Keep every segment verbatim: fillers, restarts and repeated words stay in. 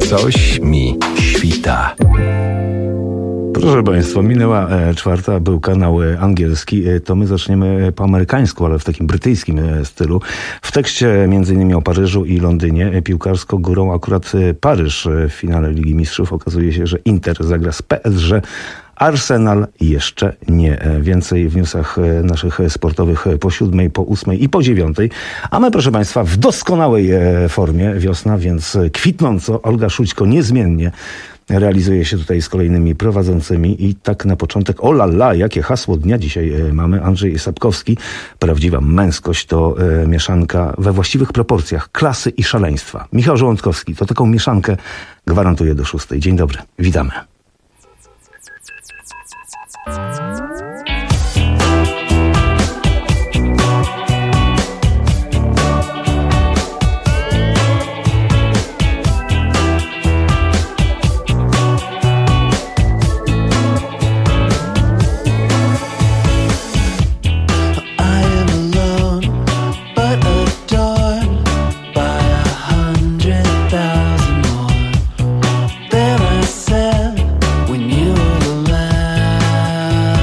Coś mi świta. Proszę Państwa, minęła e, czwarta, był kanał e, angielski, e, to my zaczniemy po amerykańsku, ale w takim brytyjskim e, stylu. W tekście między innymi o Paryżu i Londynie, e, piłkarsko górą akurat e, Paryż e, w finale Ligi Mistrzów. Okazuje się, że Inter zagra z P S G, Arsenal jeszcze nie. E, więcej w newsach e, naszych sportowych e, po siódmej, po ósmej i po dziewiątej. A my, proszę Państwa, w doskonałej e, formie, wiosna, więc kwitnąco, Olga Szućko niezmiennie realizuje się tutaj z kolejnymi prowadzącymi i tak na początek, o la la, jakie hasło dnia dzisiaj e, mamy. Andrzej Sapkowski, prawdziwa męskość to e, mieszanka we właściwych proporcjach klasy i szaleństwa. Michał Żołądkowski to taką mieszankę gwarantuje do szóstej. Dzień dobry, witamy. Then I said, when you were alive.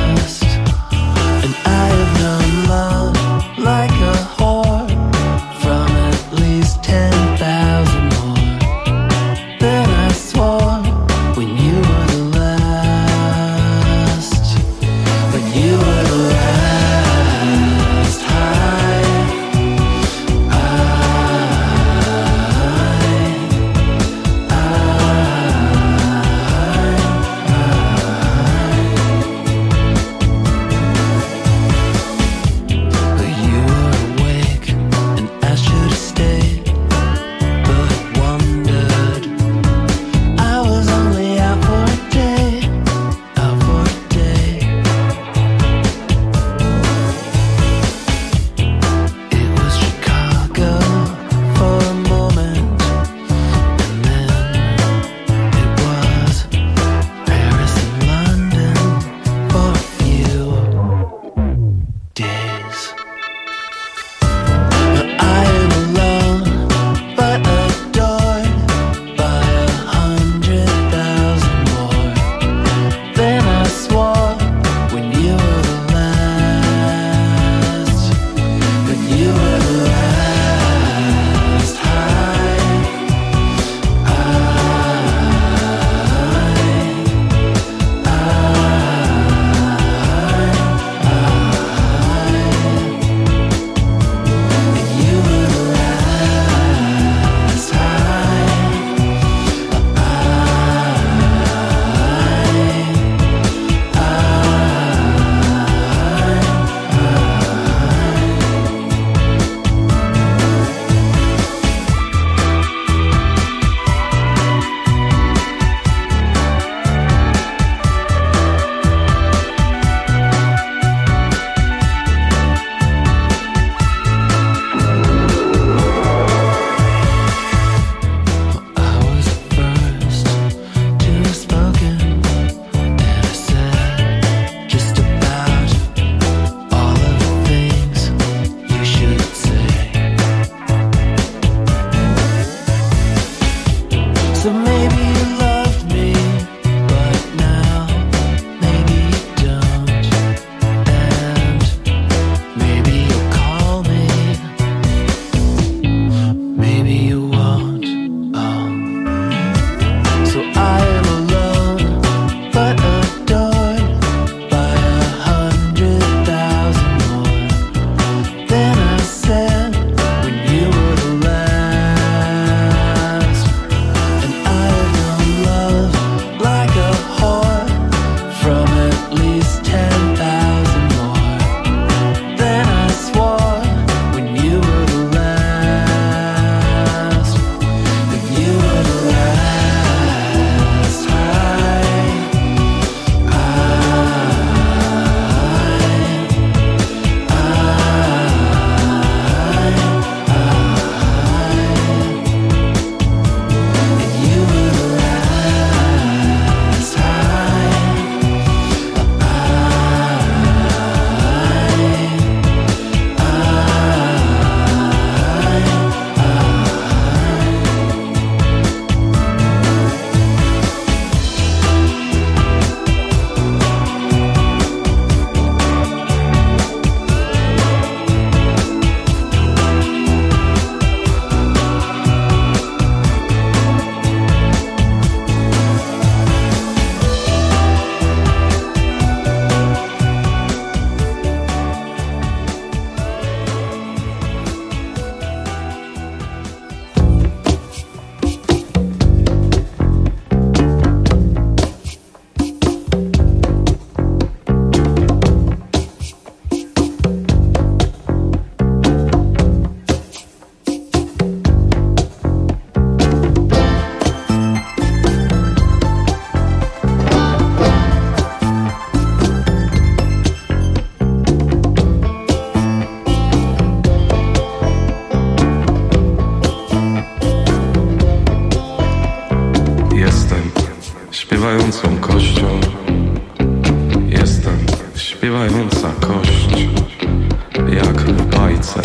śpiewającą kością. Jestem śpiewająca kość, jak w bajce.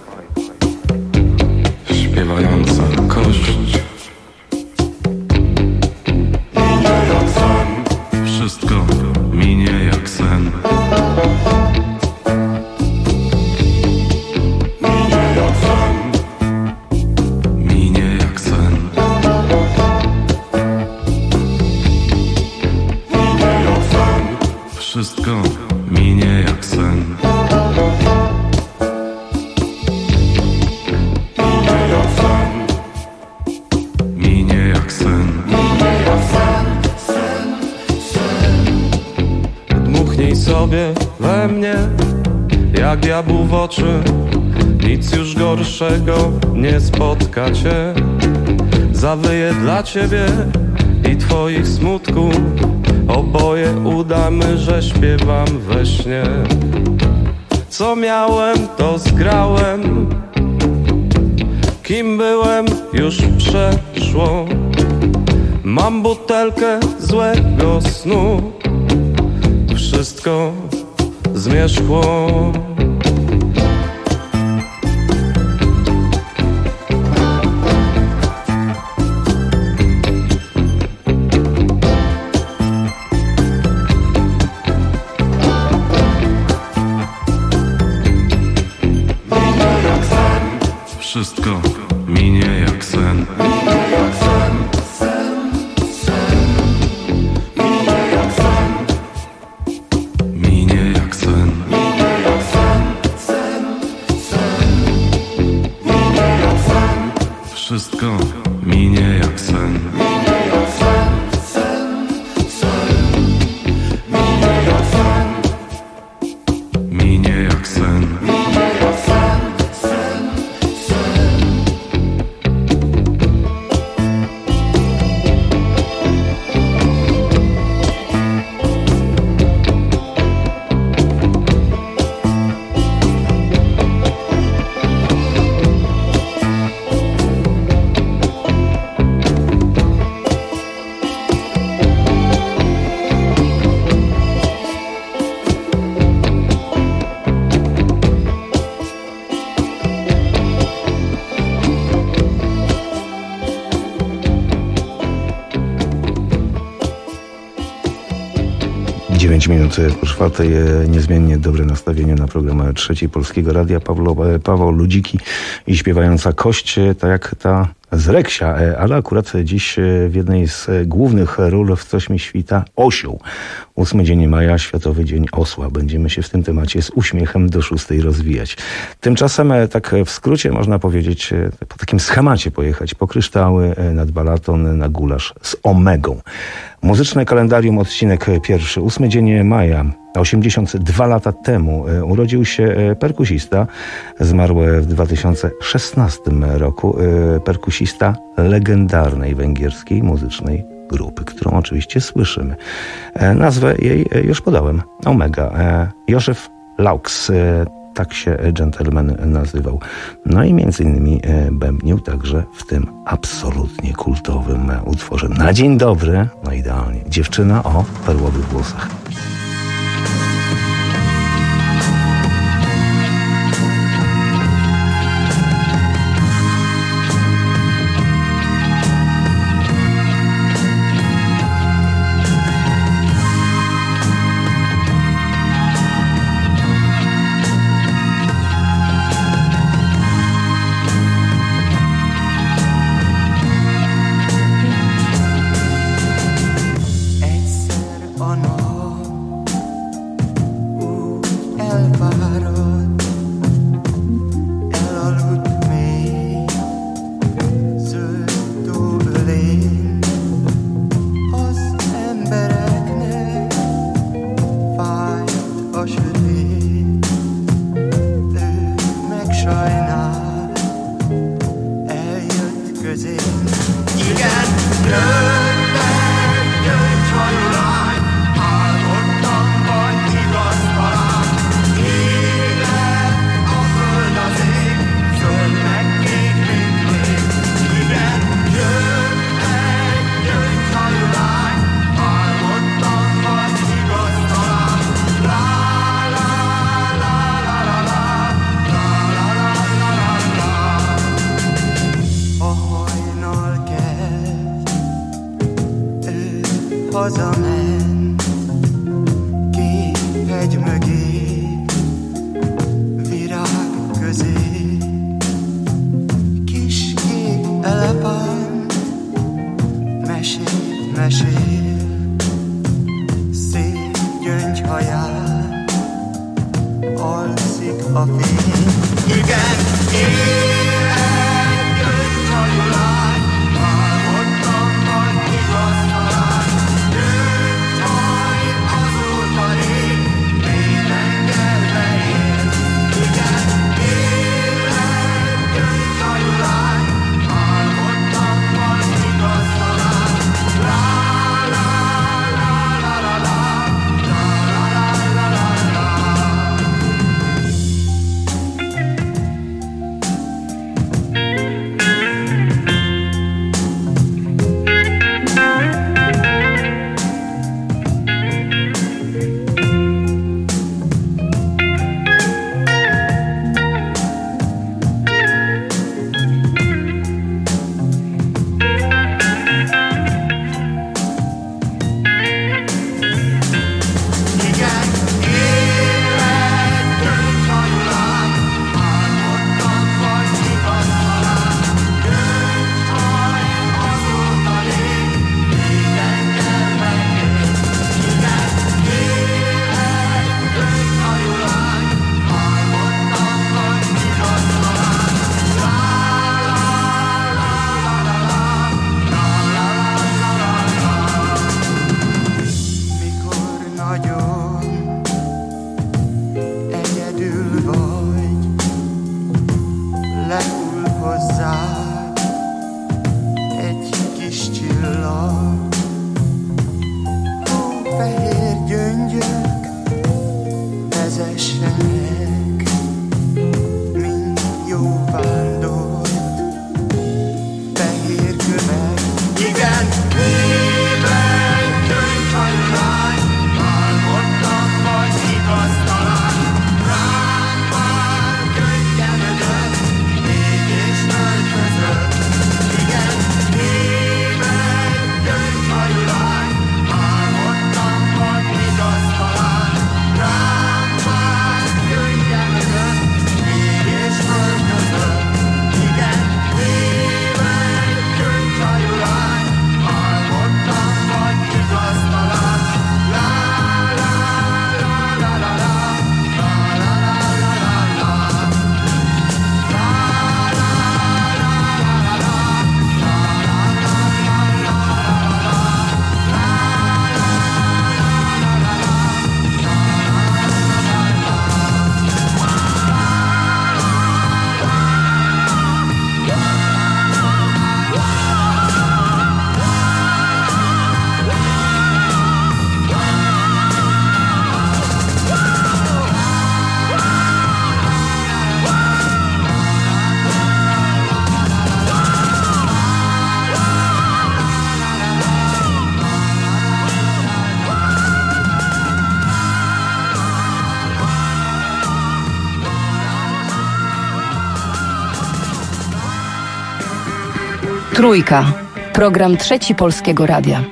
Śpiewająca kość. Minie jak sen. Wszystko minie jak sen. Minie jak sen. Minie jak sen. Minie jak sen. Wszystko minie jak sen. Dmuchnij sobie we mnie jak diabłu w oczy. Nic już gorszego nie spotka cię. Zawyję dla ciebie i twoich smutków. Oboje udamy, że śpiewam we śnie. Co miałem, to zgrałem. Kim byłem, już przeszło. Mam butelkę złego snu. Wszystko zmierzchło. Wszystko minie jak sen. Minie jak sen, sen, sen. Minie jak sen. Minie jak sen. Minie jak sen, sen, sen. Minie jak sen. Wszystko minie jak sen. Minie jak sen, sen, sen. Minie jak sen. Minie jak sen. Minie jak sen. dziewięć minut po czwartej, niezmiennie dobre nastawienie na program Trzeci Polskiego Radia. Pawlo, Paweł Ludziki i śpiewająca kość, tak jak ta z Reksia, ale akurat dziś w jednej z głównych ról w Coś mi świta osioł. ósmy dzień maja, Światowy Dzień Osła. Będziemy się w tym temacie z uśmiechem do szóstej rozwijać. Tymczasem, tak w skrócie można powiedzieć, po takim schemacie pojechać po kryształy, nad Balaton, na gulasz z Omegą. Muzyczne kalendarium, odcinek pierwszy. ósmy dzień maja. osiemdziesiąt dwa lata temu urodził się perkusista, zmarł w dwa tysiące szesnastym roku, perkusista legendarnej węgierskiej muzycznej grupy, którą oczywiście słyszymy. Nazwę jej już podałem. Omega. Józef Laux. Tak się gentleman nazywał. No i między innymi bębnił także w tym absolutnie kultowym utworze. Na dzień dobry, no idealnie, dziewczyna o perłowych włosach. hazament két hegy mögé, virág közé, kis kék elepánt mesél, mesél, szép gyöngyhaján alszik a fény. Igen, élet gyöngyhajú lány, álmodtam vagy igaz talán, gyöngyhaj azóta rég, még tengerbe él. Igen, élet gyöngyhajú lány, álmodtam vagy igaz talán, lá lá lá lá lá lá, lá lá lá lá lá. Trójka. Program Trzeci Polskiego Radia.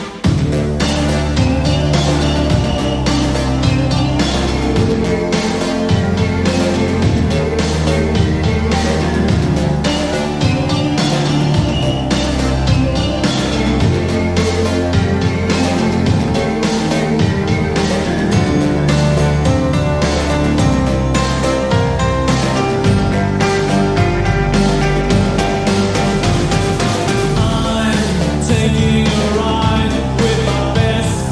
Taking a ride with my best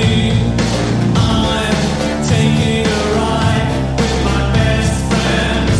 friend.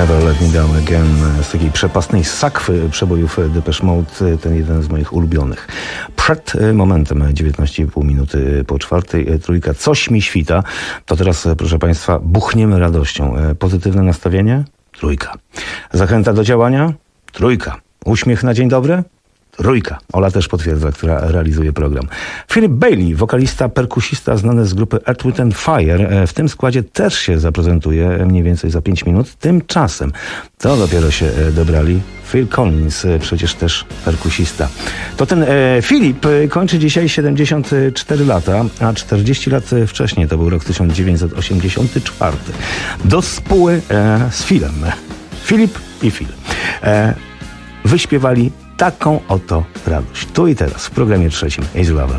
Never Let Me Down Again, z takiej przepastnej sakwy przebojów Depeche Mode, ten jeden z moich ulubionych. Przed momentem, dziewiętnaście i pół minuty po czwartej, trójka, coś mi świta. To teraz, proszę Państwa, buchniemy radością. Pozytywne nastawienie? Trójka. Zachęta do działania? Trójka. Uśmiech na dzień dobry? Trójka. Ola też potwierdza, która realizuje program. Philip Bailey, wokalista, perkusista znany z grupy Earth, Wind and Fire. W tym składzie też się zaprezentuje mniej więcej za pięć minut. Tymczasem to dopiero się dobrali. Phil Collins, przecież też perkusista. To ten e, Filip kończy dzisiaj siedemdziesiąt cztery lata, a czterdzieści lat wcześniej, to był rok tysiąc dziewięćset osiemdziesiąty czwarty. Do spóły e, z Philem. Filip i Phil. E, wyśpiewali taką oto radość. Tu i teraz w programie trzecim Easy Lover.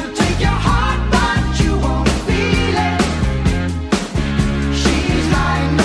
She's like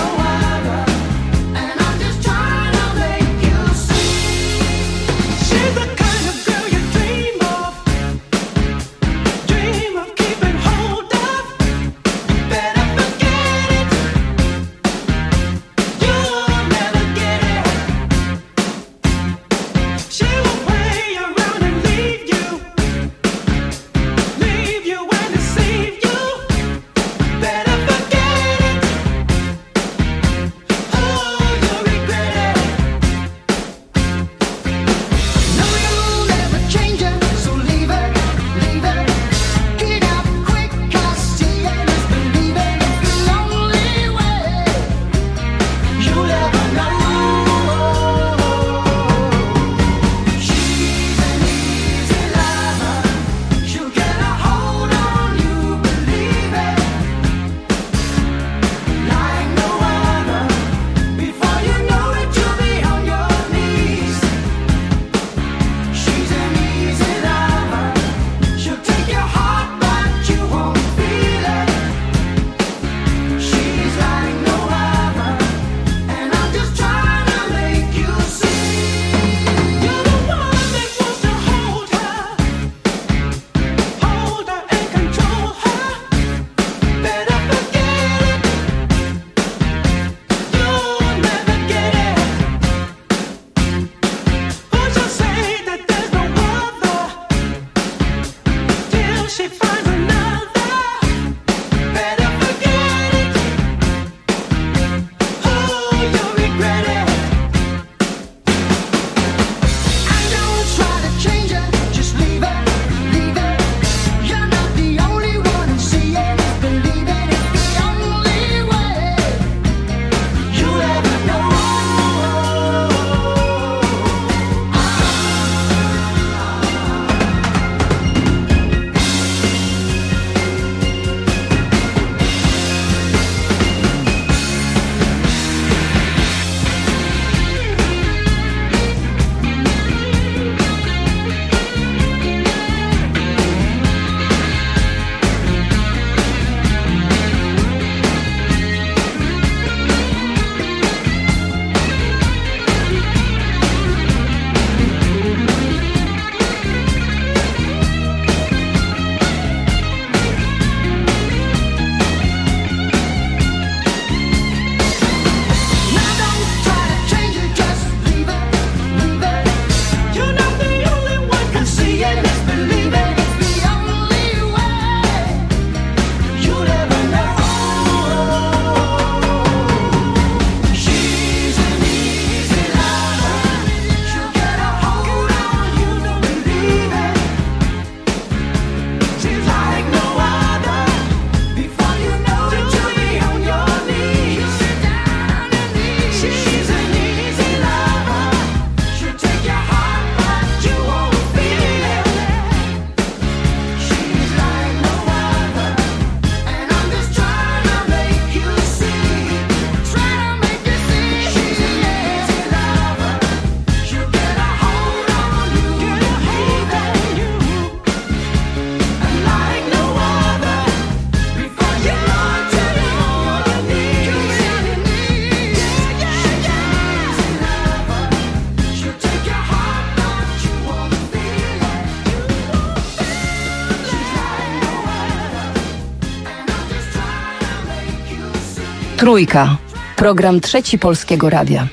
Trójka. Program Trzeci Polskiego Radia.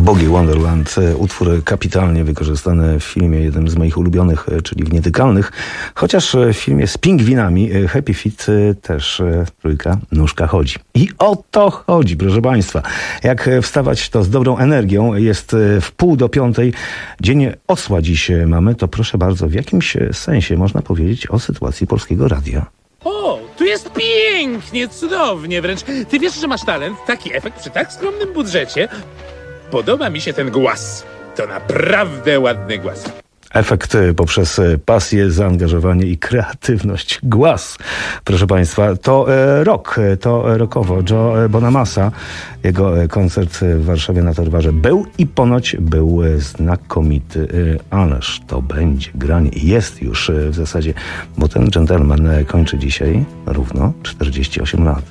Boogie Wonderland, utwór kapitalnie wykorzystany w filmie, jednym z moich ulubionych, czyli w Nietykalnych, chociaż w filmie z pingwinami Happy Feet też trójka nóżka chodzi. I o to chodzi, proszę Państwa. Jak wstawać to z dobrą energią, jest w pół do piątej, dzień osła dziś mamy, to proszę bardzo, w jakimś sensie można powiedzieć o sytuacji Polskiego Radia. O, tu jest pięknie, cudownie wręcz. Ty wiesz, że masz talent, taki efekt przy tak skromnym budżecie. Podoba mi się ten głaz. To naprawdę ładny głaz. Efekt poprzez pasję, zaangażowanie i kreatywność. Głaz, proszę Państwa, to e, rock, to rockowo. Joe Bonamassa, jego koncert w Warszawie na Torwarze był i ponoć był znakomity. Ależ to będzie granie. Jest już w zasadzie, bo ten gentleman kończy dzisiaj równo czterdzieści osiem lat.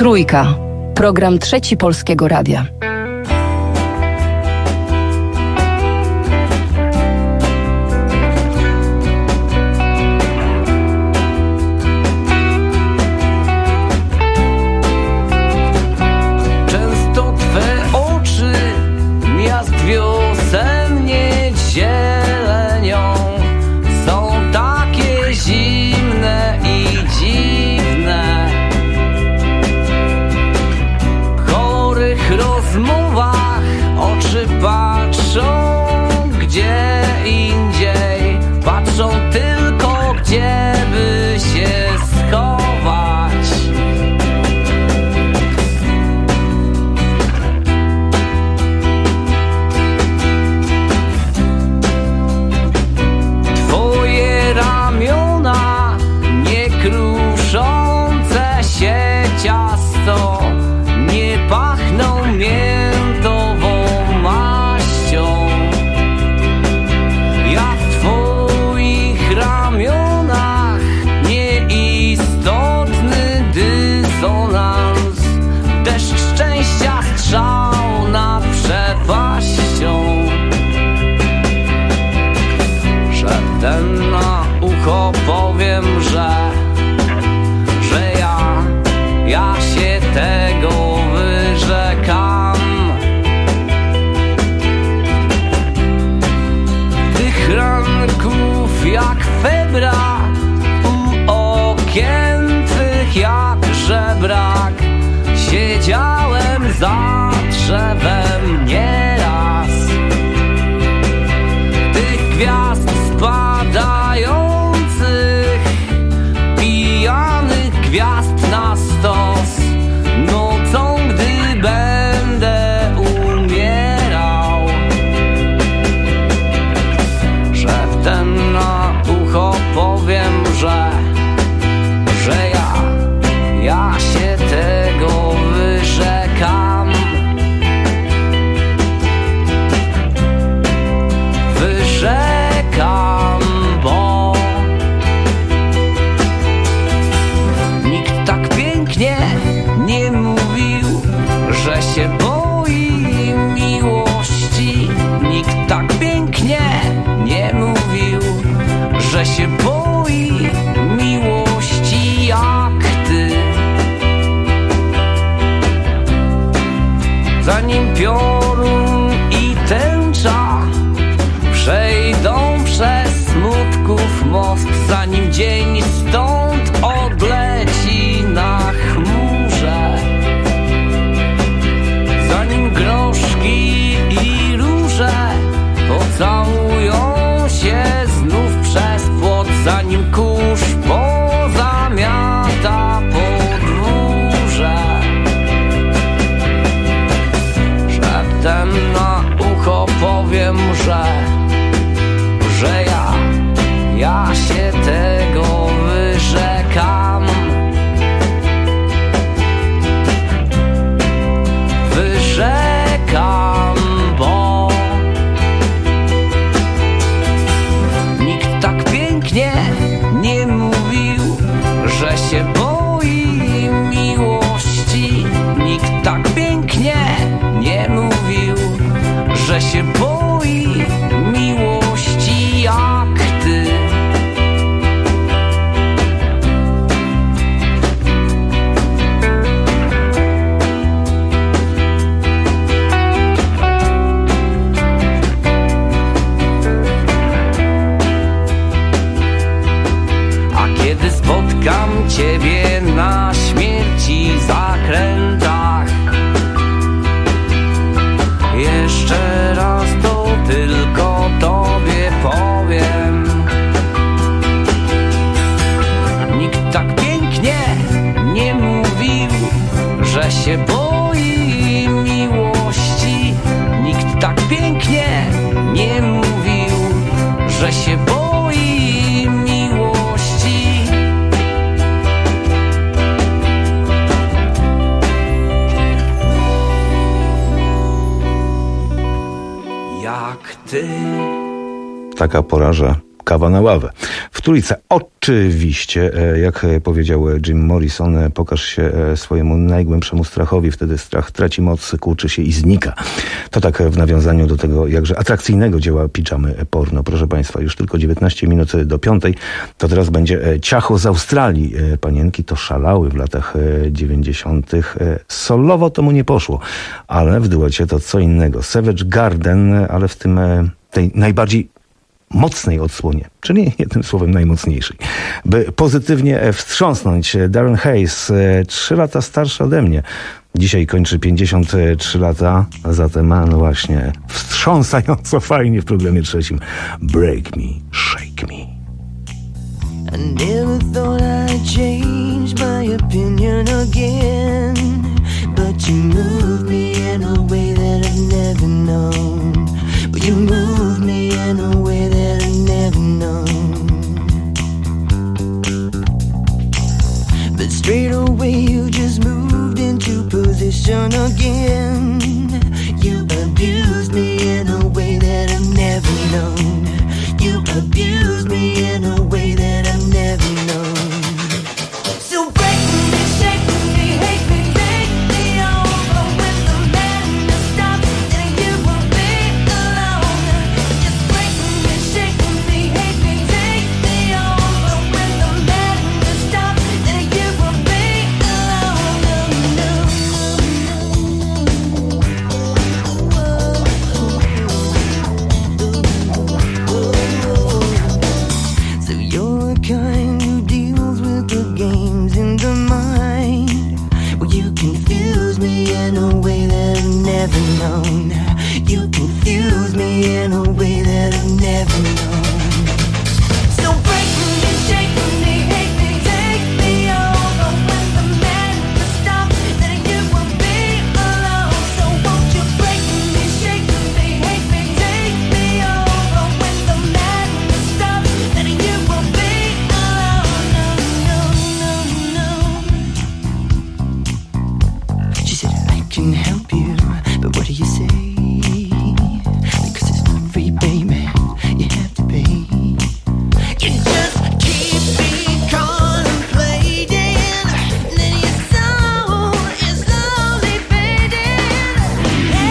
Trójka. Program Trzeci Polskiego Radia. Często twe oczy miast wiosennie zielenią są takie zimne i dziwne. W chorych rozmowach oczy patrzą gdzie indziej, patrzą tylko gdzie by się schować. Twoje ramiona nie kruszące się ciasto nie pachną miętową maścią. Ja w twoich ramionach nieistotny dysonans, deszcz szczęścia strzał nad przepaścią. Szeptem na ucho powiem, że że ja, ja się tego wyrzekam. Tych ranków jak febra u okien twych jak żebrak, siedziałem za drzewem nieraz. Tych gwiazd spadających, pijanych gwiazd na stos, nocą gdy będę umierał. Szeptem na ucho powiem, że że ja, ja się tego wyrzekam. Wyrzekam, bo nikt tak pięknie nie mówił, że się boi miłości. Nikt tak pięknie nie mówił, że się boi miłości jak ty. Zanim piorun i tęcza przejdą przez smutków most, zanim dzień stąd odleci na chmurze, zanim groszki i róże pocałują się znów przez płot, zanim kurz pozamiata podwórze. Szeptem na ucho powiem, że że ja, ja się tego wyrzekam. Wyrzekam, bo nikt tak pięknie nie mówił, że się boi miłości. Nikt tak pięknie nie mówił, że się boi miłości jak ty. A kiedy spotkam ciebie na śmierci zakrętach, jeszcze raz to tylko tobie powiem. Nikt tak pięknie nie mówił, że się boi miłości. Nikt tak pięknie nie mówił, że się boi miłości. Jak ty. Taka pora, że kawa na ławę. W w trójce. Oczywiście, jak powiedział Jim Morrison, pokaż się swojemu najgłębszemu strachowi, wtedy strach traci moc, kurczy się i znika. To tak w nawiązaniu do tego jakże atrakcyjnego dzieła Pijamy Porno. Proszę Państwa, już tylko dziewiętnaście minut do piątej. To teraz będzie ciacho z Australii. Panienki to szalały w latach dziewięćdziesiątych. Solowo to mu nie poszło, ale w duecie to co innego. Savage Garden, ale w tym tej najbardziej mocnej odsłonie, czyli jednym słowem najmocniejszej. By pozytywnie wstrząsnąć, Darren Hayes, trzy lata starszy ode mnie. Dzisiaj kończy pięćdziesiąt trzy lata, a zatem no właśnie wstrząsająco fajnie w programie trzecim. Break me, shake me. I never thought I'd change my opinion again, but you moved me in a way that I've never known. But you moved me in a way that I've never known. But straight away you just moved into position again. You abused me in a way that I've never known. You abused me in a way that I've never known. So break me, shake me, hate me, make me over. When the madness stops, then you will be alone. Just break me, shake me, hate me, take me over. When the madness stops, then you will be alone. No, so you're the kind who deals with the games in the mind. Well, you confuse me in a way that I've never known. You confuse me in a way that I've never known. So break me, shake me, hate me, take me over. When the madness stops, then you will be alone. So won't you break me, shake me, hate me, take me over. When the madness stops, then you will be alone. No, no, no, no. She said, I can help you, but what do you say? Because it's not free, baby, you have to pay. You just keep me contemplating, and then your soul is slowly fading.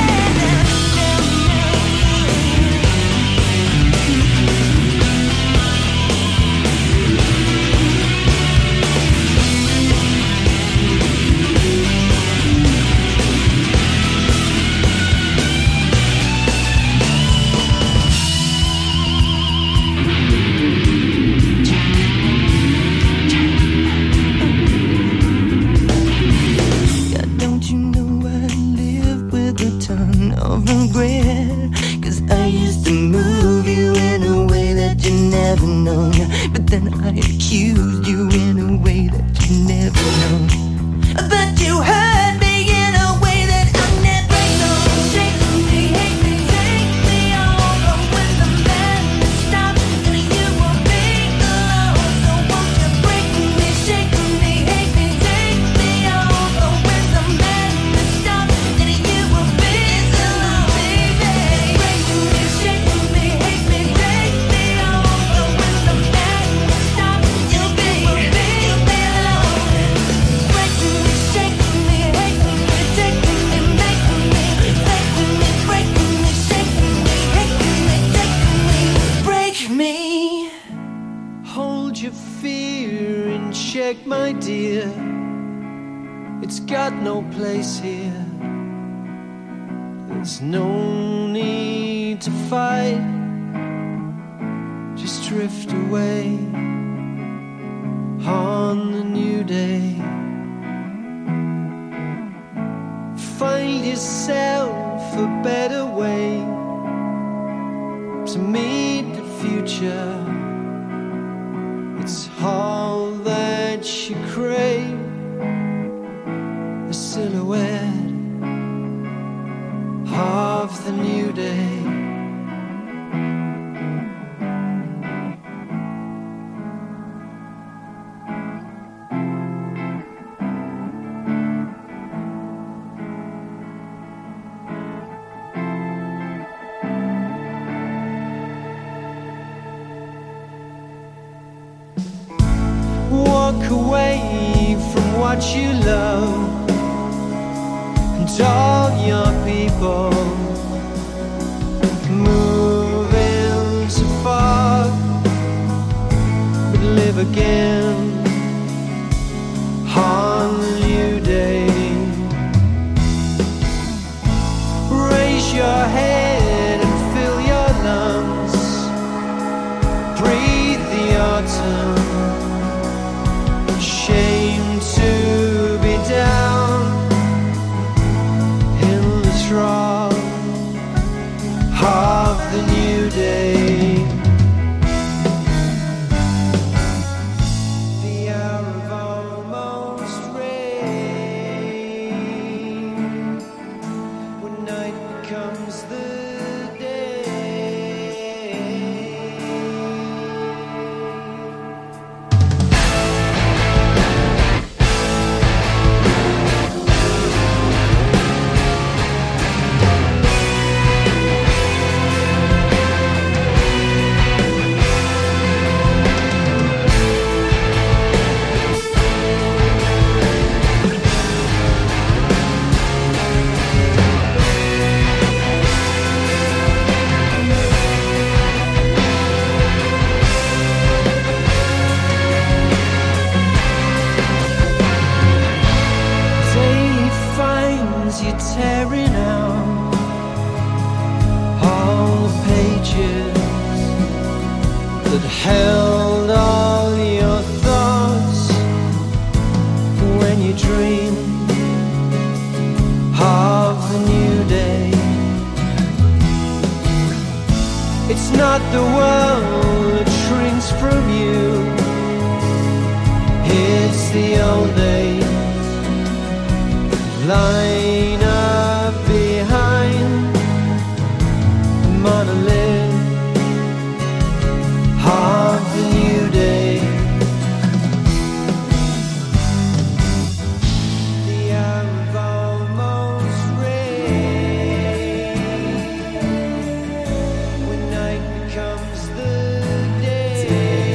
God, don't you know I live with a ton of regret? Cause I used to move you in a way that you never known. But then I accused you in a way that you never known. But you hurt me in a way that I never known. Shake me, hate me, take me over. When the madness stops, then you will be alone. So won't you break me, shake me, hate me, take me over. When the madness stops, then you will be alone, baby. Break me, shake me, hate me, take me over. When the madness stops, you'll be, you'll be alone. Break me, shake me, hate me, take me, make me, take me, break me, shake me, hate me, take me, break me. Hold your fear in check, my dear. It's got no place here. There's no need to fight. Just drift away on the new day. Find yourself a better way to meet the future. It's all that you crave, a silhouette of the new day. what you love and all your people moving so far, but live again on the new day. Raise your head and fill your lungs, breathe the autumn. Shame to be down in the straw of the new day. The hour of almost rain, when night becomes the tearing out all the pages that held all your thoughts when you dream of the new day. It's not the world that shrinks from you, it's the old days line up behind the monolith of the new day. The hour of almost rain, when night becomes the day.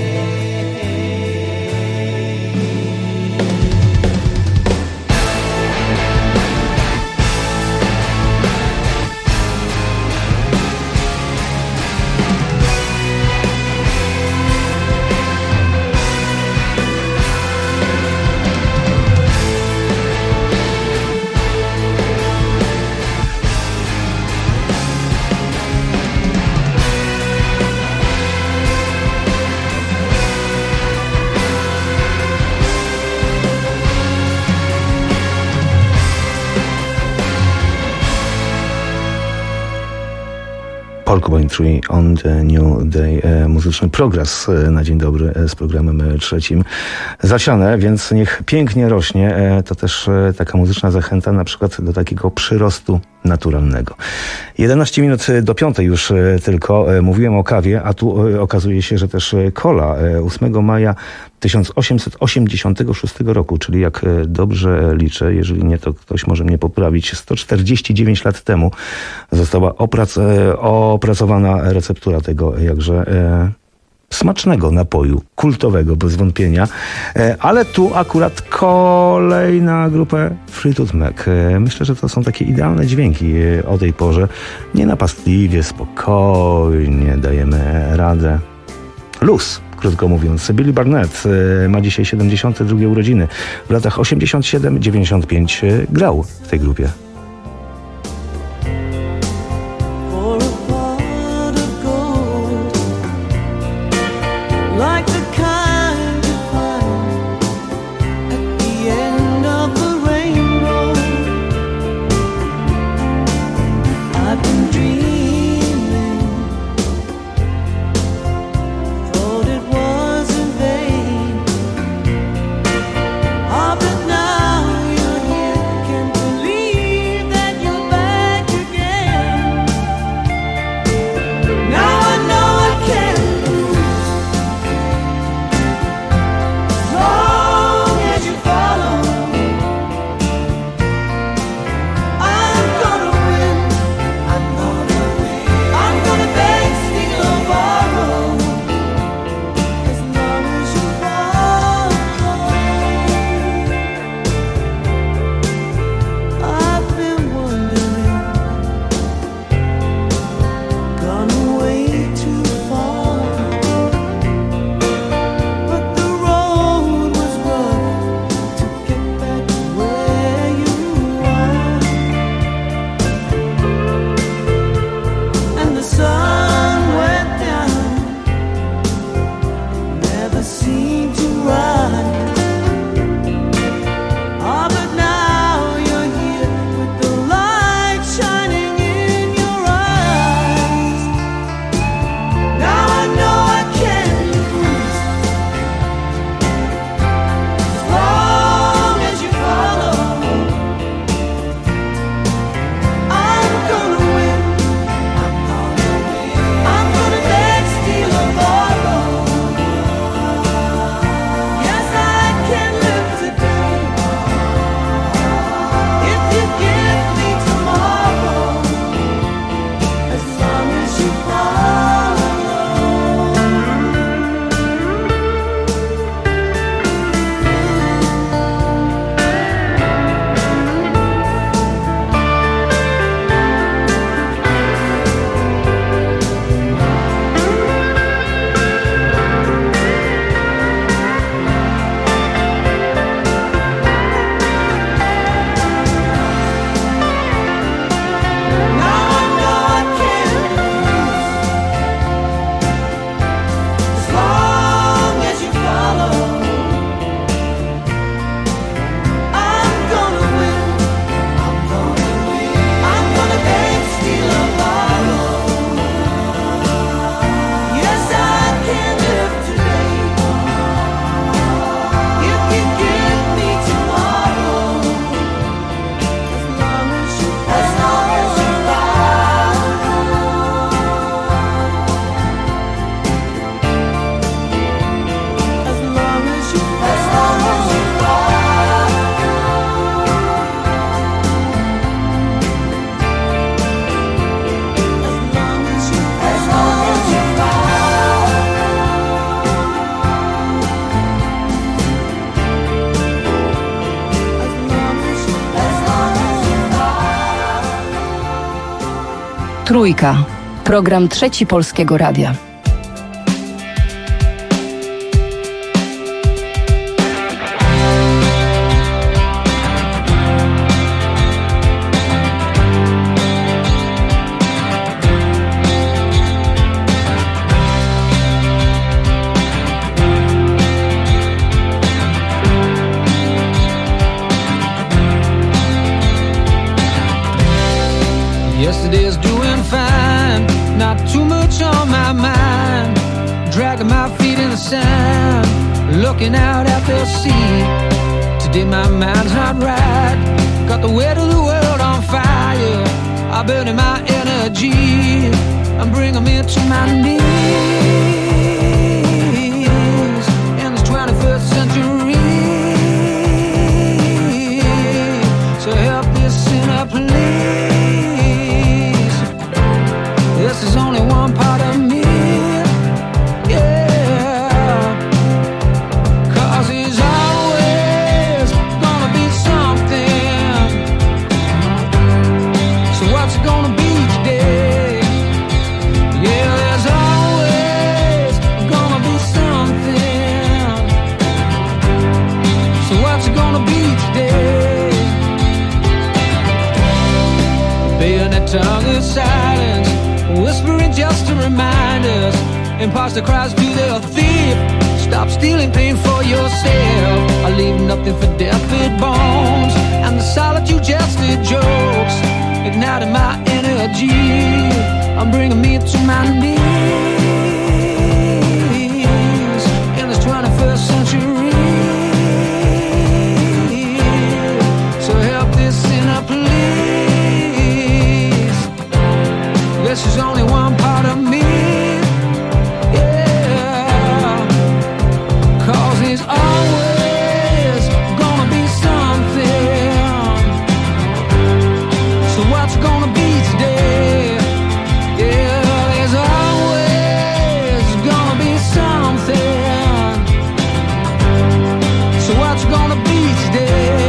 Porcupine Tree on the New Day. Muzyczny progres na dzień dobry z programem trzecim. Zasiane, więc niech pięknie rośnie. To też taka muzyczna zachęta na przykład do takiego przyrostu naturalnego. jedenaście minut do piątej już tylko. Mówiłem o kawie, a tu okazuje się, że też kola. ósmego maja tysiąc osiemset osiemdziesiątego szóstego roku, czyli jak dobrze liczę, jeżeli nie, to ktoś może mnie poprawić, sto czterdzieści dziewięć lat temu została oprac- opracowana receptura tego jakże e, smacznego napoju, kultowego bez wątpienia, e, ale tu akurat kolej na grupę Fleetwood Mac. E, myślę, że to są takie idealne dźwięki e, o tej porze. Nienapastliwie, spokojnie dajemy radę. Luz. Krótko mówiąc, Billy Barnett ma dzisiaj siedemdziesiąte drugie urodziny. W latach osiemdziesiąt siedem dziewięćdziesiąt pięć grał w tej grupie. Now you're here, can't believe Trójka. Program Trzeci Polskiego Radia. Yesterday's doing fine, not too much on my mind. Dragging my feet in the sand, looking out at the sea. Today my mind's not right, got the weight of the world on fire. I'm burning my energy, I'm bringing me to my knees in this twenty-first century. So help me sinner, please. This is only one part of me, yeah. Cause he's always gonna be something. So what's it gonna be today? Yeah, there's always gonna be something. So what's it gonna be today? Bayonet tongue is silence, whispering just to remind us. Imposter cries to the thief, stop stealing pain for yourself. I leave nothing for deathbed bones, and the solitude just the jokes, igniting my energy, I'm bringing me to my knees in this twenty-first century. So help this sinner, please. This is only one part of me, yeah. Cause he's always gonna be something. So what's gonna be today? Yeah, there's always gonna be something. So what's gonna be today?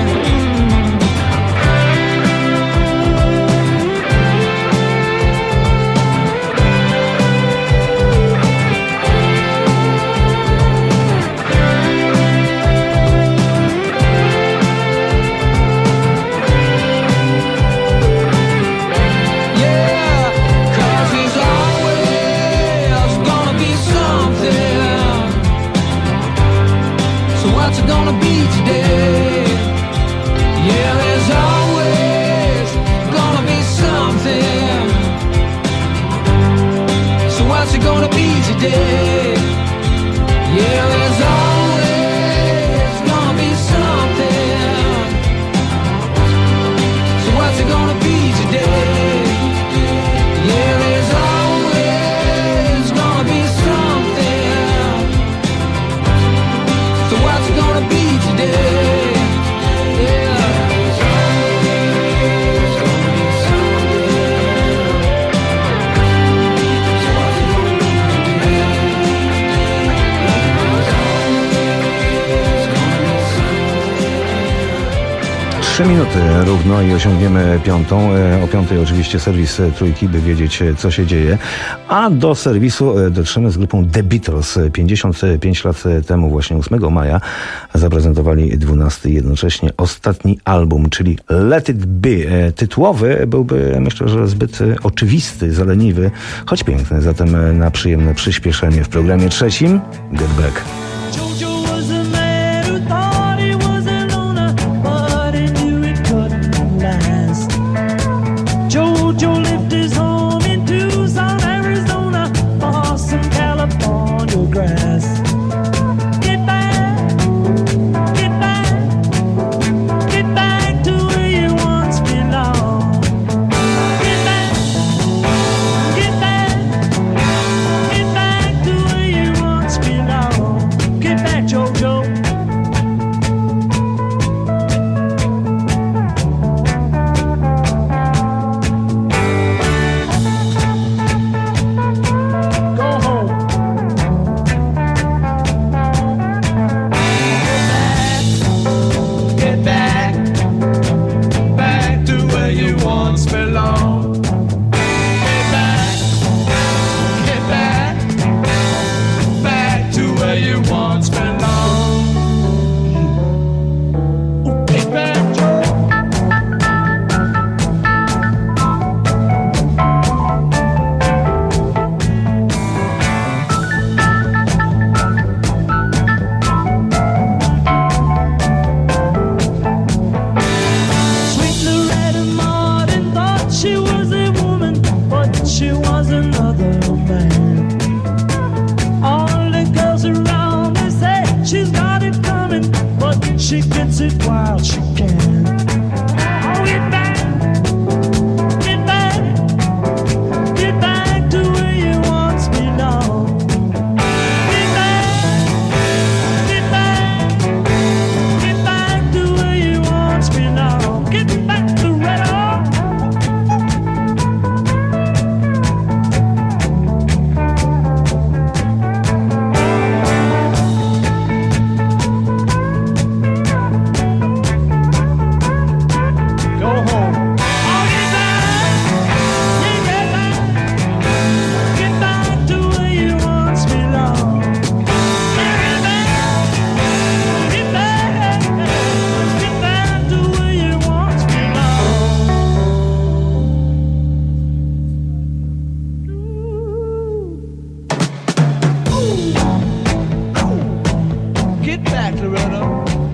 What's it gonna be today? Yeah, there's always gonna be something. So what's it gonna be today? Yeah, there's always gonna be something. So what's it gonna be today? Yeah, there's always gonna be something. So what's it gonna be today? Yeah. Trzy minuty równo i osiągniemy piątą. O piątej oczywiście serwis Trójki, by wiedzieć, co się dzieje. A do serwisu dotrzemy z grupą The Beatles. pięćdziesiąt pięć lat temu, właśnie ósmego maja, zaprezentowali dwunasty jednocześnie ostatni album, czyli Let It Be. Tytułowy byłby, myślę, że zbyt oczywisty, zaleniwy, choć piękny. Zatem na przyjemne przyspieszenie w programie trzecim Get Back. once belonged.